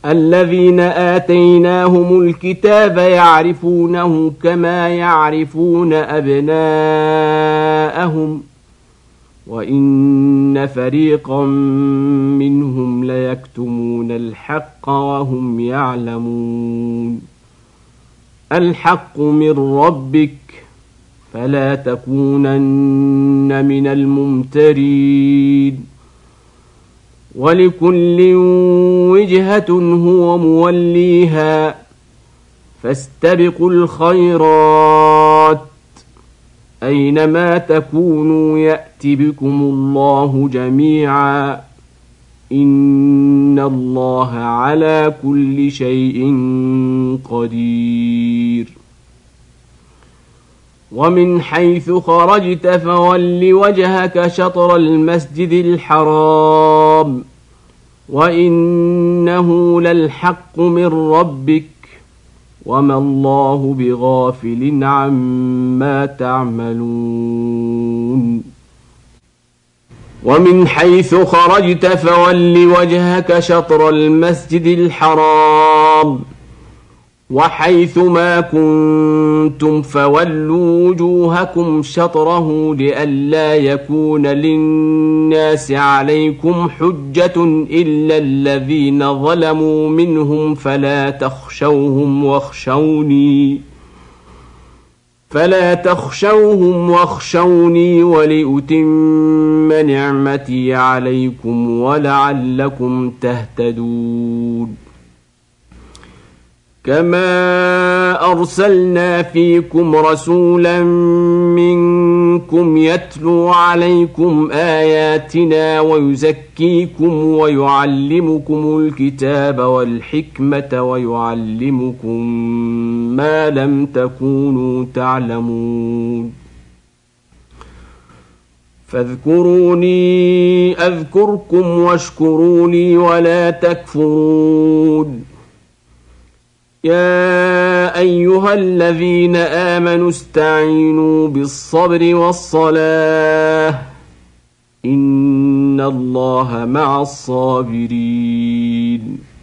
الذين آتيناهم الكتاب يعرفونه كما يعرفون أبناءهم وإن فريقا منهم ليكتمون الحق وهم يعلمون. الحق من ربك فلا تكونن من الممترين. ولكل وجهة هو موليها فاستبقوا الخيرات أينما تكونوا يأت بكم الله جميعا إن الله على كل شيء قدير. ومن حيث خرجت فول وجهك شطر المسجد الحرام وإنه للحق من ربك وما الله بغافل عما تعملون. ومن حيث خرجت فول وجهك شطر المسجد الحرام وحيث ما كنتم فولوا وجوهكم شطره لئلا يكون للناس عليكم حجة إلا الذين ظلموا منهم فلا تخشوهم واخشوني ولأتم نعمتي عليكم ولعلكم تهتدون. كما أرسلنا فيكم رسولا منكم يتلو عليكم آياتنا ويزكيكم ويعلمكم الكتاب والحكمة ويعلمكم ما لم تكونوا تعلمون. فاذكروني أذكركم واشكروا لي ولا تكفرون. يا أيها الذين آمنوا استعينوا بالصبر والصلاة إن الله مع الصابرين.